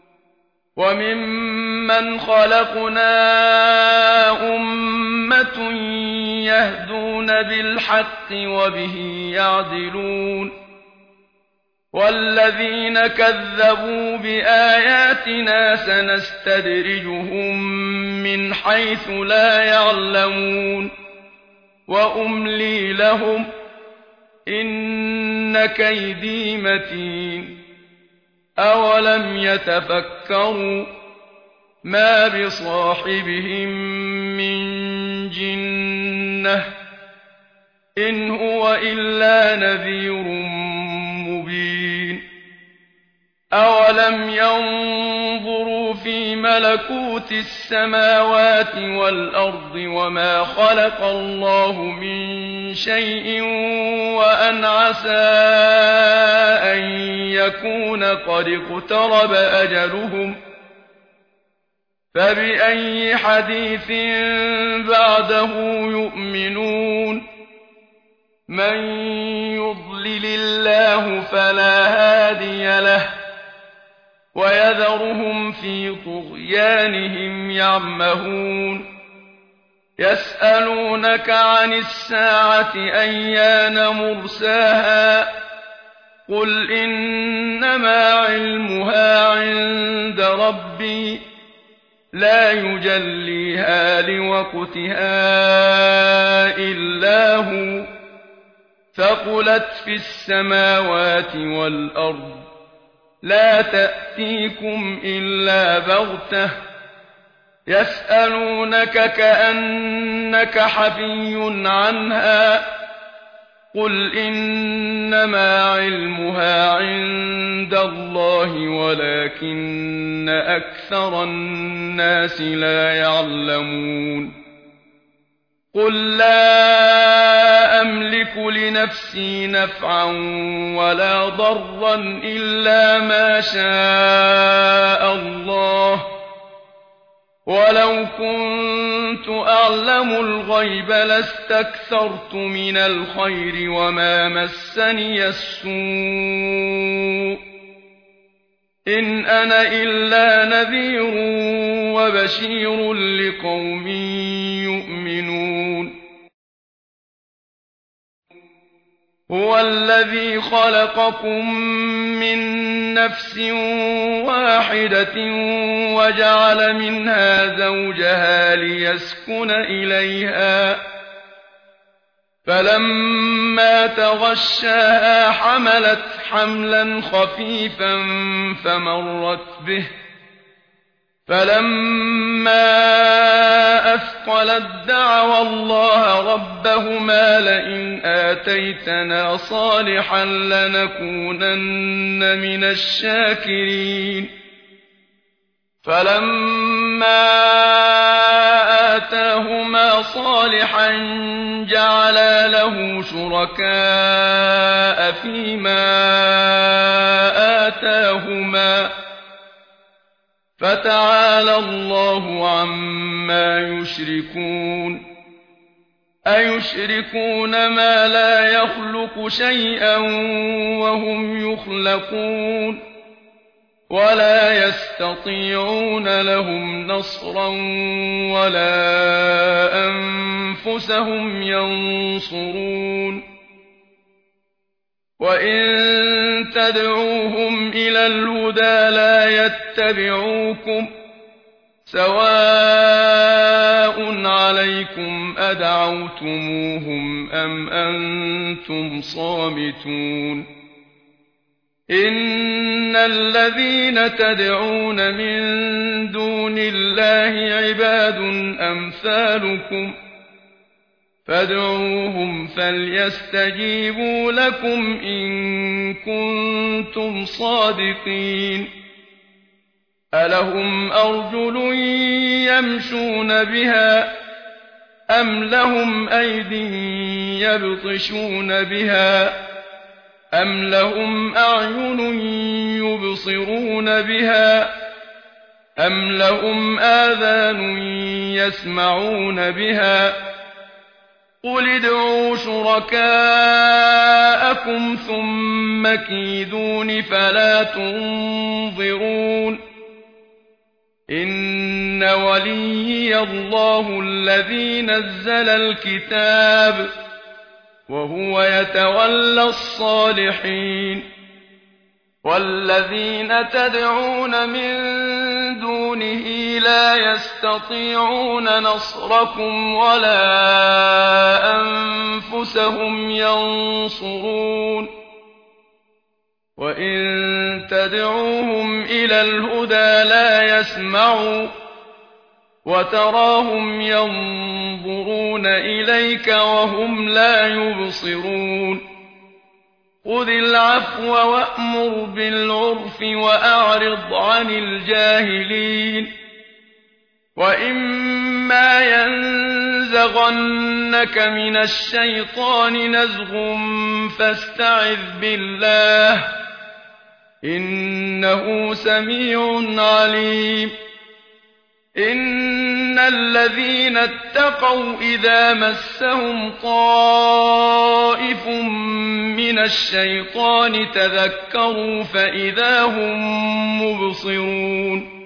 وممن خلقنا أمة يهدون بالحق وبه يعدلون والذين كذبوا بآياتنا سنستدرجهم من حيث لا يعلمون وأملي لهم إن كيدي متين أولم يتفكروا ما بصاحبهم من جنة إن هو إلا نذير مبين أولم ينظروا في ملكوت السماوات والأرض وما خلق الله من شيء وأن عسى أن يكون قد اقترب أجلهم فبأي حديث بعده يؤمنون من يضلل الله فلا هادي له ويذرهم في طغيانهم يعمهون يسألونك عن الساعة أيان مرساها قل إنما علمها عند ربي لا يجليها لوقتها إلا هو ثقلت في السماوات والأرض لا تأتيكم إلا بغتة يسألونك كأنك حفي عنها قل إنما علمها عند الله ولكن أكثر الناس لا يعلمون قل لا أملك لنفسي نفعا ولا ضرا إلا ما شاء الله ولو كنت أعلم الغيب لاستكثرت من الخير وما مسني السوء إن أنا إلا نذير وبشير لقوم يؤمنون هو الذي خلقكم من نفس واحدة وجعل منها زوجها ليسكن إليها فلما تغشاها حملت حملا خفيفا فمرت به فلما أثقلت دعوا الله ربهما لئن آتيتنا صالحا لنكونن من الشاكرين فلما آتاهما صالحا جعلا له شركاء فيما آتاهما فتعالى الله عما يشركون أيشركون ما لا يخلق شيئا وهم يخلقون ولا يستطيعون لهم نصرا ولا أنفسهم ينصرون وإن تدعوهم إلى الهدى لا لا يتبعوكم سواء عليكم أدعوتموهم أم أنتم صامتون إن الذين تدعون من دون الله عباد أمثالكم فادعوهم فليستجيبوا لكم إن كنتم صادقين ألهم أرجل يمشون بها أم لهم أيد يبطشون بها أم لهم أعين يبصرون بها أم لهم آذان يسمعون بها قل ادعوا شركاءكم ثم كيدون فلا تنظرون إن وليي الله الذي نزل الكتاب وهو يتولى الصالحين والذين تدعون من دونه لا يستطيعون نصركم ولا أنفسهم ينصرون وإن تدعوهم إلى الهدى لا يسمعوا وتراهم ينظرون إليك وهم لا يبصرون خذ العفو وأمر بالعرف وأعرض عن الجاهلين وإما ينزغنك من الشيطان نزغ فاستعذ بالله إنه سميع عليم إن الذين اتقوا إذا مسهم طائف من الشيطان تذكروا فإذا هم مبصرون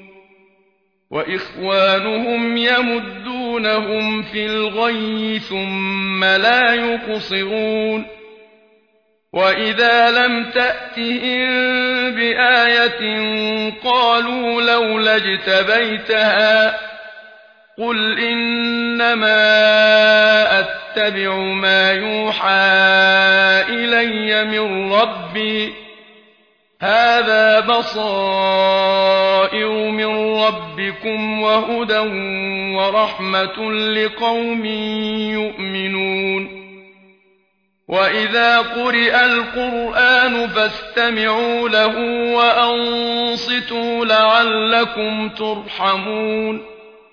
وإخوانهم يمدونهم في الغي ثم لا يقصرون وإذا لم تأتهم بآية قالوا لولا اجتبيتها قل إنما أتبع ما يوحى إلي من ربي هذا بصائر من ربكم وهدى ورحمة لقوم يؤمنون وإذا قرئ القرآن فاستمعوا له وأنصتوا لعلكم ترحمون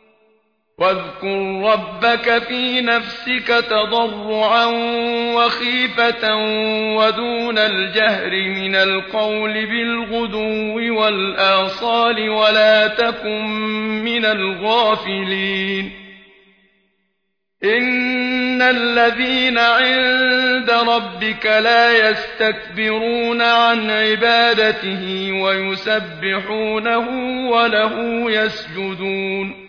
واذكر ربك في نفسك تضرعا وخيفة ودون الجهر من القول بالغدو والآصال ولا تكن من الغافلين إن الذين عند ربك لا يستكبرون عن عبادته ويسبحونه وله يسجدون